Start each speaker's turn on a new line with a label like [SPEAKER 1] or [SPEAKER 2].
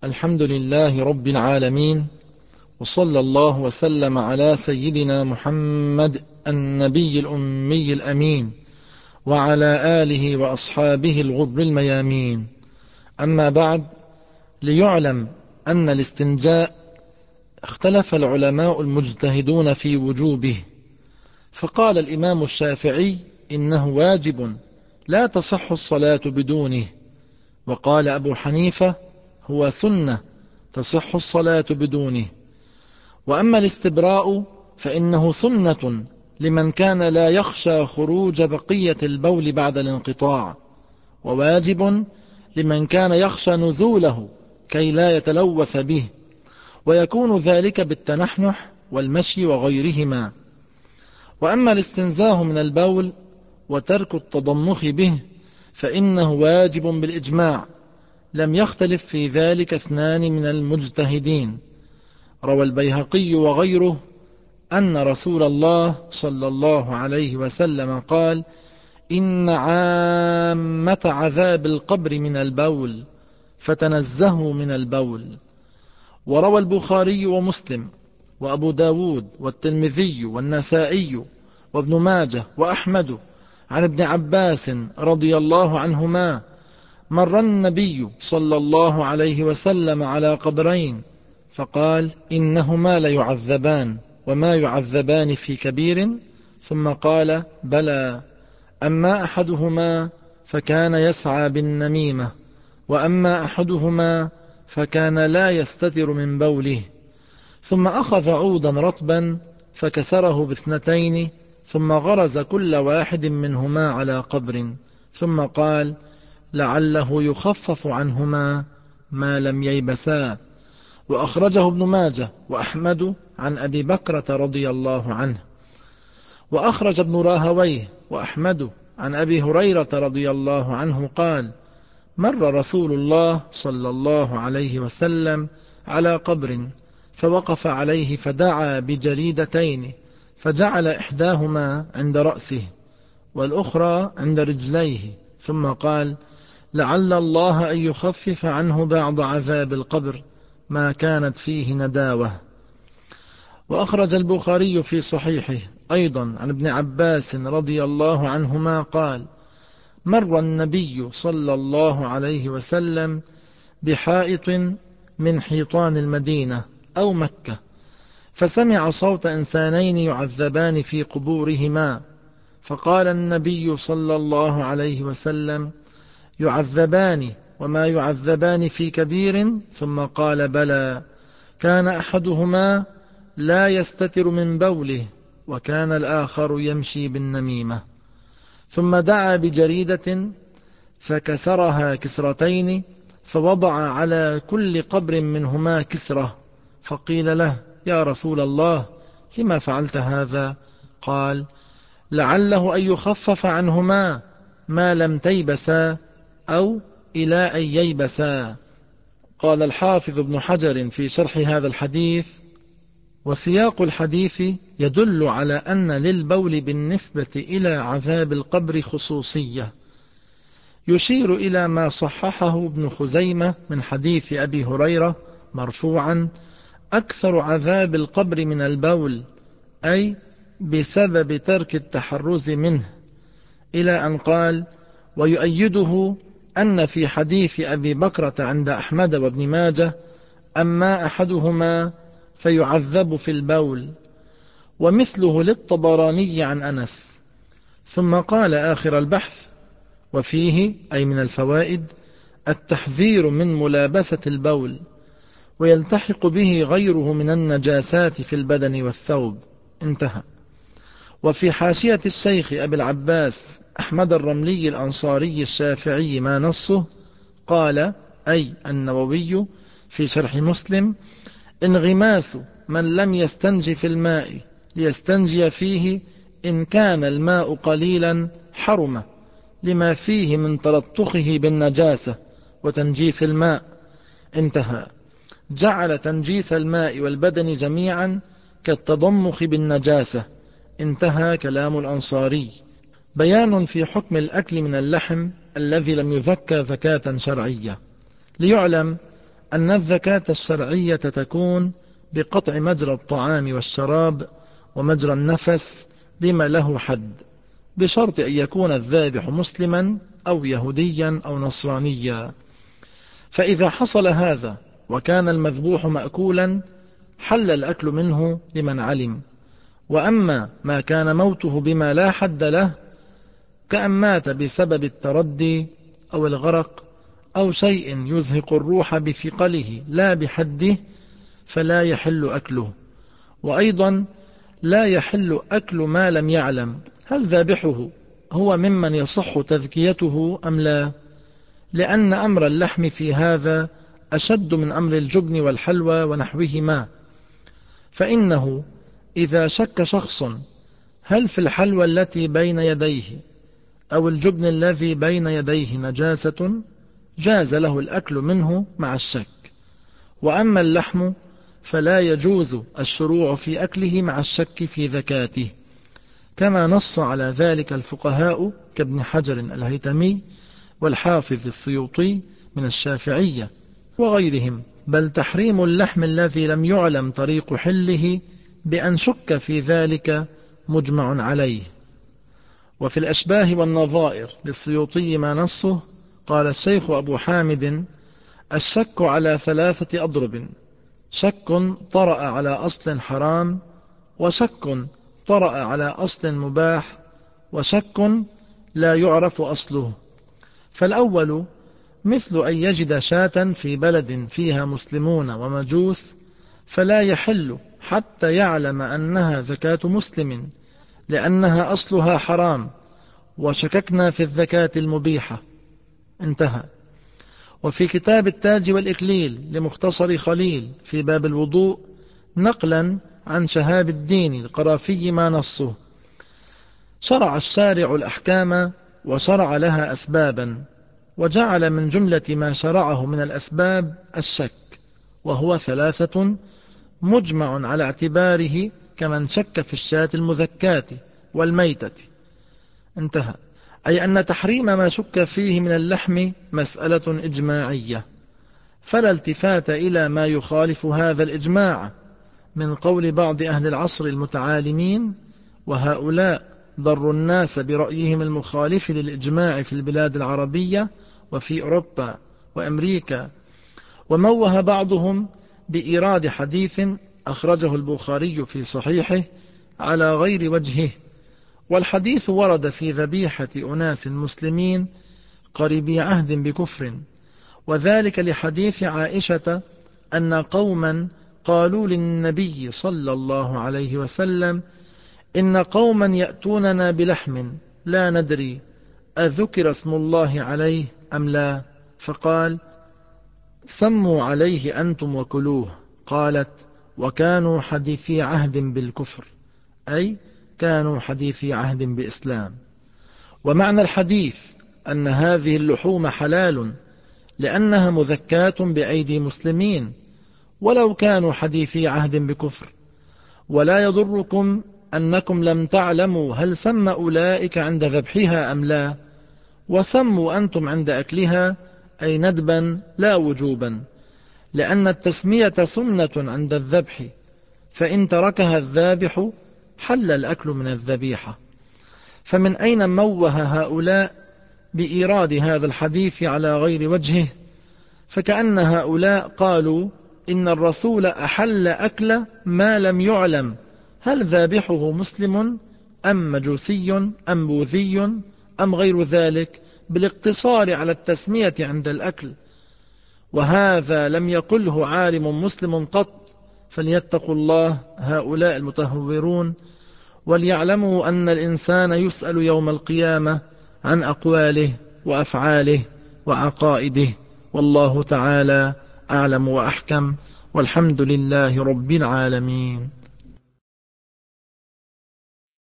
[SPEAKER 1] الحمد لله رب العالمين، وصلى الله وسلم على سيدنا محمد النبي الأمي الأمين وعلى آله وأصحابه الغر الميامين. أما بعد، ليعلم أن الاستنجاء اختلف العلماء المجتهدون في وجوبه، فقال الإمام الشافعي إنه واجب لا تصح الصلاة بدونه، وقال أبو حنيفة هو سنة تصح الصلاة بدونه. وأما الاستبراء فإنه سنة لمن كان لا يخشى خروج بقية البول بعد الانقطاع، وواجب لمن كان يخشى نزوله كي لا يتلوث به، ويكون ذلك بالتنحنح والمشي وغيرهما. وأما الاستنزاه من البول وترك التضمخ به فإنه واجب بالإجماع، لم يختلف في ذلك اثنان من المجتهدين. روى البيهقي وغيره أن رسول الله صلى الله عليه وسلم قال: إن عامة عذاب القبر من البول، فتنزهوا من البول. وروى البخاري ومسلم وأبو داود والترمذي والنسائي وابن ماجه وأحمد عن ابن عباس رضي الله عنهما: مر النبي صلى الله عليه وسلم على قبرين فقال: إنهما ليعذبان وما يعذبان في كبير، ثم قال: بلى، أما أحدهما فكان يسعى بالنميمة، وأما أحدهما فكان لا يستتر من بوله. ثم أخذ عودا رطبا فكسره باثنتين، ثم غرز كل واحد منهما على قبر، ثم قال: لعله يخفف عنهما ما لم ييبسا. وأخرجه ابن ماجه وأحمد عن أبي بكرة رضي الله عنه. وأخرج ابن راهويه وأحمد عن أبي هريرة رضي الله عنه قال: مر رسول الله صلى الله عليه وسلم على قبر فوقف عليه فدعا بجريدتين، فجعل إحداهما عند رأسه والأخرى عند رجليه، ثم قال: لعل الله أن يخفف عنه بعض عذاب القبر ما كانت فيه نداوة. وأخرج البخاري في صحيحه أيضا عن ابن عباس رضي الله عنهما قال: مر النبي صلى الله عليه وسلم بحائط من حيطان المدينة أو مكة، فسمع صوت إنسانين يعذبان في قبورهما، فقال النبي صلى الله عليه وسلم: يعذبان وما يعذبان في كبير، ثم قال: بلى، كان أحدهما لا يستتر من بوله، وكان الآخر يمشي بالنميمة. ثم دعا بجريدة فكسرها كسرتين، فوضع على كل قبر منهما كسرة، فقيل له: يا رسول الله، لما فعلت هذا؟ قال: لعله أن يخفف عنهما ما لم تيبسا أو إلى أن ييبسا. قال الحافظ ابن حجر في شرح هذا الحديث: وسياق الحديث يدل على أن للبول بالنسبة إلى عذاب القبر خصوصية، يشير إلى ما صححه ابن خزيمة من حديث أبي هريرة مرفوعا: أكثر عذاب القبر من البول، أي بسبب ترك التحرز منه، إلى أن قال: ويؤيده أن في حديث أبي بكرة عند أحمد وابن ماجه: أما أحدهما فيعذب في البول، ومثله للطبراني عن أنس. ثم قال آخر البحث: وفيه، أي من الفوائد، التحذير من ملابسة البول، ويلتحق به غيره من النجاسات في البدن والثوب. انتهى. وفي حاشية الشيخ أبي العباس أحمد الرملي الأنصاري الشافعي ما نصه، قال أي النووي في شرح مسلم: انغماس من لم يستنج في الماء ليستنجي فيه إن كان الماء قليلا حرم، لما فيه من تلطخه بالنجاسة وتنجيس الماء. انتهى. جعل تنجيس الماء والبدن جميعا كالتضمخ بالنجاسة. انتهى كلام الأنصاري. بيان في حكم الأكل من اللحم الذي لم يذكى زكاة شرعية. ليعلم أن الزكاة الشرعية تكون بقطع مجرى الطعام والشراب ومجرى النفس بما له حد، بشرط أن يكون الذابح مسلما أو يهوديا أو نصرانيا. فإذا حصل هذا وكان المذبوح مأكولا حل الأكل منه لمن علم. وأما ما كان موته بما لا حد له، كأن مات بسبب التردي أو الغرق أو شيء يزهق الروح بثقله لا بحده، فلا يحل أكله. وأيضا لا يحل أكل ما لم يعلم هل ذابحه هو ممن يصح تذكيته أم لا، لأن أمر اللحم في هذا أشد من أمر الجبن والحلوى ونحوهما. فإنه إذا شك شخص هل في الحلوى التي بين يديه أو الجبن الذي بين يديه نجاسة، جاز له الأكل منه مع الشك. وأما اللحم فلا يجوز الشروع في أكله مع الشك في زكاته، كما نص على ذلك الفقهاء كابن حجر الهيتمي والحافظ السيوطي من الشافعية وغيرهم. بل تحريم اللحم الذي لم يعلم طريق حله بأن شك في ذلك مجمع عليه. وفي الأشباه والنظائر للسيوطي ما نصه قال الشيخ أبو حامد: الشك على 3 أضرب: شك طرأ على أصل حرام، وشك طرأ على أصل مباح، وشك لا يعرف أصله. فالأول مثل أن يجد شاة في بلد فيها مسلمون ومجوس، فلا يحل حتى يعلم أنها زكاة مسلم، لأنها أصلها حرام، وشككنا في الزكاة المبيحة. انتهى. وفي كتاب التاج والإكليل لمختصر خليل في باب الوضوء نقلا عن شهاب الدين القرافي ما نصه: شرع الشارع الأحكام وشرع لها أسبابا، وجعل من جملة ما شرعه من الأسباب الشك، وهو 3 مجمع على اعتباره كمن شك في الشاة المذكاة والميتة. انتهى. أي أن تحريم ما شك فيه من اللحم مسألة إجماعية، فلا التفات إلى ما يخالف هذا الإجماع من قول بعض أهل العصر المتعالمين، وهؤلاء ضروا الناس برأيهم المخالف للإجماع في البلاد العربية وفي أوروبا وأمريكا. وموه بعضهم بإيراد حديث أخرجه البخاري في صحيحه على غير وجهه، والحديث ورد في ذبيحة أناس مسلمين قريبي عهد بكفر، وذلك لحديث عائشة أن قوما قالوا للنبي صلى الله عليه وسلم: إن قوما يأتوننا بلحم لا ندري أذكر اسم الله عليه أم لا، فقال: سموا عليه أنتم وكلوه. قالت: وكانوا حديثي عهد بالكفر، أي كانوا حديثي عهد بإسلام. ومعنى الحديث أن هذه اللحوم حلال لأنها مذكاة بأيدي مسلمين ولو كانوا حديثي عهد بكفر. ولا يضركم أنكم لم تعلموا هل سمى أولئك عند ذبحها أم لا، وسموا أنتم عند أكلها، أي ندبا لا وجوبا، لأن التسمية سنة عند الذبح، فإن تركها الذابح حل الأكل من الذبيحة. فمن أين موه هؤلاء بإيراد هذا الحديث على غير وجهه؟ فكأن هؤلاء قالوا إن الرسول أحل أكل ما لم يعلم هل ذابحه مسلم أم مجوسي أم بوذي أم غير ذلك، بالاقتصار على التسمية عند الأكل. وهذا لم يقله عالم مسلم قط، فليتقوا الله هؤلاء المتهورون، وليعلموا أن الإنسان يسأل يوم القيامة عن أقواله وأفعاله وعقائده. والله تعالى أعلم وأحكم، والحمد لله رب العالمين.